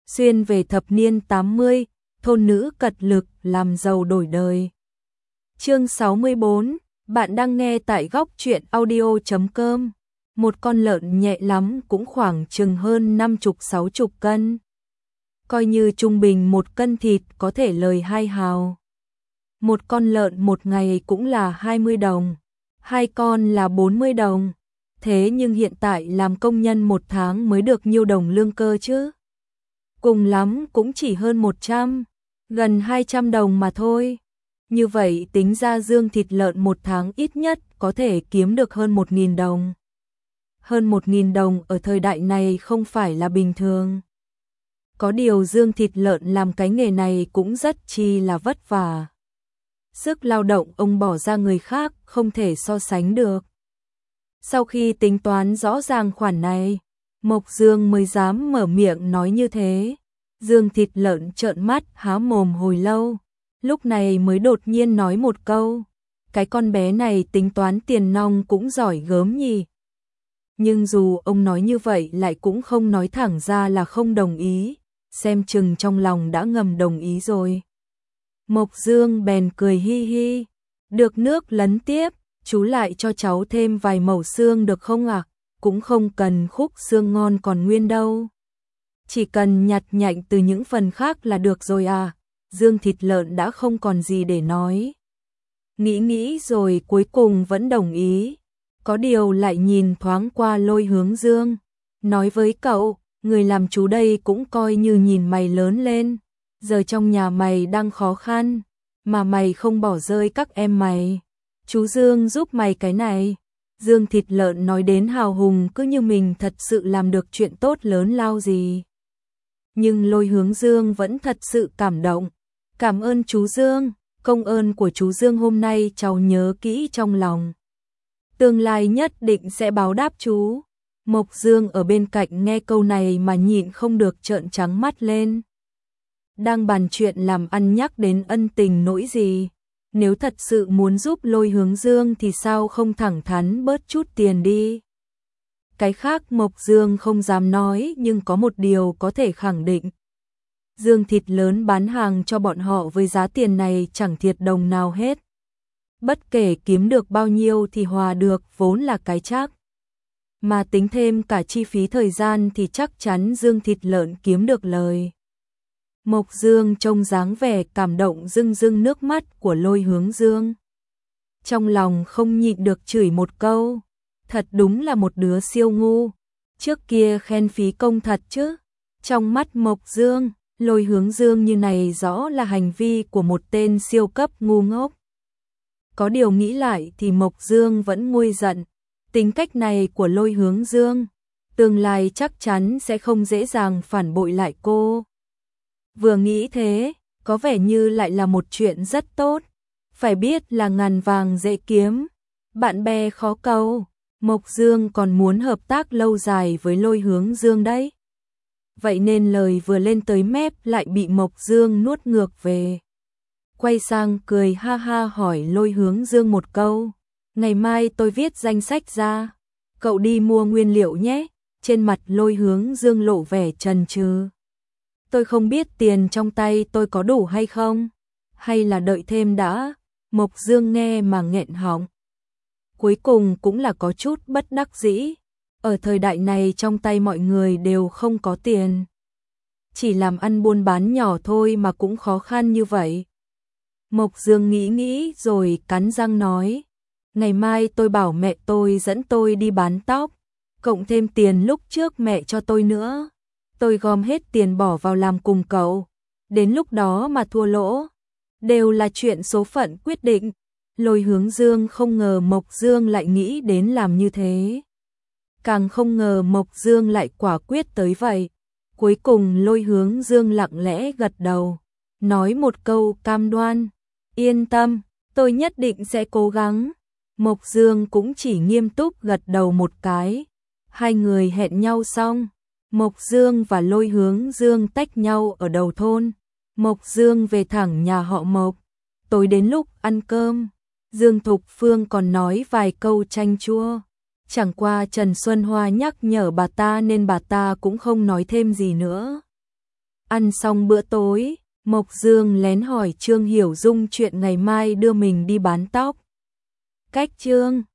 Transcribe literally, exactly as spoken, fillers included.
xuyên về thập niên tám mươi, thôn nữ cật lực làm giàu đổi đời. Chương sáu mươi bốn, bạn đang nghe tại góc truyện audio chấm com. Một con lợn nhẹ lắm cũng khoảng chừng hơn năm chục sáu chục cân. Coi như trung bình một cân thịt có thể lời hai hào. Một con lợn một ngày cũng là hai mươi đồng, hai con là bốn mươi đồng. Thế nhưng hiện tại làm công nhân một tháng mới được nhiêu đồng lương cơ chứ? Cùng lắm cũng chỉ hơn một trăm, gần hai trăm đồng mà thôi. Như vậy tính ra dương thịt lợn một tháng ít nhất có thể kiếm được hơn một nghìn đồng. Hơn một nghìn đồng ở thời đại này không phải là bình thường. Có điều dương thịt lợn làm cái nghề này cũng rất chi là vất vả. Sức lao động ông bỏ ra người khác không thể so sánh được. Sau khi tính toán rõ ràng khoản này, Mộc Dương mới dám mở miệng nói như thế. Dương thịt lợn trợn mắt há mồm hồi lâu, lúc này mới đột nhiên nói một câu, cái con bé này tính toán tiền nong cũng giỏi gớm nhỉ. Nhưng dù ông nói như vậy lại cũng không nói thẳng ra là không đồng ý, xem chừng trong lòng đã ngầm đồng ý rồi. Mộc Dương bèn cười hi hi, được nước lấn tiếp, chú lại cho cháu thêm vài mẩu xương được không ạ? À? Cũng không cần khúc xương ngon còn nguyên đâu. Chỉ cần nhặt nhạnh từ những phần khác là được rồi à. Dương thịt lợn đã không còn gì để nói. Nghĩ nghĩ rồi cuối cùng vẫn đồng ý. Có điều lại nhìn thoáng qua Lôi Hướng Dương. Nói với cậu, người làm chú đây cũng coi như nhìn mày lớn lên. Giờ trong nhà mày đang khó khăn, mà mày không bỏ rơi các em mày. Chú Dương giúp mày cái này. Dương thịt lợn nói đến hào hùng cứ như mình thật sự làm được chuyện tốt lớn lao gì. Nhưng Lôi Hướng Dương vẫn thật sự cảm động. Cảm ơn chú Dương, công ơn của chú Dương hôm nay cháu nhớ kỹ trong lòng. Tương lai nhất định sẽ báo đáp chú. Mộc Dương ở bên cạnh nghe câu này mà nhịn không được trợn trắng mắt lên. Đang bàn chuyện làm ăn nhắc đến ân tình nỗi gì. Nếu thật sự muốn giúp Lôi Hướng Dương thì sao không thẳng thắn bớt chút tiền đi. Cái khác Mộc Dương không dám nói nhưng có một điều có thể khẳng định. Dương thịt lớn bán hàng cho bọn họ với giá tiền này chẳng thiệt đồng nào hết. Bất kể kiếm được bao nhiêu thì hòa được vốn là cái chắc. Mà tính thêm cả chi phí thời gian thì chắc chắn Dương thịt lợn kiếm được lời. Mộc Dương trông dáng vẻ cảm động rưng rưng nước mắt của Lôi Hướng Dương. Trong lòng không nhịn được chửi một câu, thật đúng là một đứa siêu ngu, trước kia khen phí công thật chứ. Trong mắt Mộc Dương, Lôi Hướng Dương như này rõ là hành vi của một tên siêu cấp ngu ngốc. Có điều nghĩ lại thì Mộc Dương vẫn nguôi giận, tính cách này của Lôi Hướng Dương, tương lai chắc chắn sẽ không dễ dàng phản bội lại cô. Vừa nghĩ thế, có vẻ như lại là một chuyện rất tốt. Phải biết là ngàn vàng dễ kiếm, bạn bè khó cầu. Mộc Dương còn muốn hợp tác lâu dài với Lôi Hướng Dương đấy. Vậy nên lời vừa lên tới mép lại bị Mộc Dương nuốt ngược về. Quay sang cười ha ha hỏi Lôi Hướng Dương một câu. Ngày mai tôi viết danh sách ra, cậu đi mua nguyên liệu nhé. Trên mặt Lôi Hướng Dương lộ vẻ chần chừ. Tôi không biết tiền trong tay tôi có đủ hay không, hay là đợi thêm đã. Mộc Dương nghe mà nghẹn họng. Cuối cùng cũng là có chút bất đắc dĩ. Ở thời đại này trong tay mọi người đều không có tiền. Chỉ làm ăn buôn bán nhỏ thôi mà cũng khó khăn như vậy. Mộc Dương nghĩ nghĩ rồi cắn răng nói. Ngày mai tôi bảo mẹ tôi dẫn tôi đi bán tóc, cộng thêm tiền lúc trước mẹ cho tôi nữa. Tôi gom hết tiền bỏ vào làm cùng cậu. Đến lúc đó mà thua lỗ, đều là chuyện số phận quyết định. Lôi Hướng Dương không ngờ Mộc Dương lại nghĩ đến làm như thế. Càng không ngờ Mộc Dương lại quả quyết tới vậy. Cuối cùng Lôi Hướng Dương lặng lẽ gật đầu, nói một câu cam đoan. Yên tâm, tôi nhất định sẽ cố gắng. Mộc Dương cũng chỉ nghiêm túc gật đầu một cái. Hai người hẹn nhau xong, Mộc Dương và Lôi Hướng Dương tách nhau ở đầu thôn. Mộc Dương về thẳng nhà họ Mộc. Tối đến lúc ăn cơm, Dương Thục Phương còn nói vài câu chanh chua. Chẳng qua Trần Xuân Hoa nhắc nhở bà ta nên bà ta cũng không nói thêm gì nữa. Ăn xong bữa tối, Mộc Dương lén hỏi Trương Hiểu Dung chuyện ngày mai đưa mình đi bán tóc. Cách Trương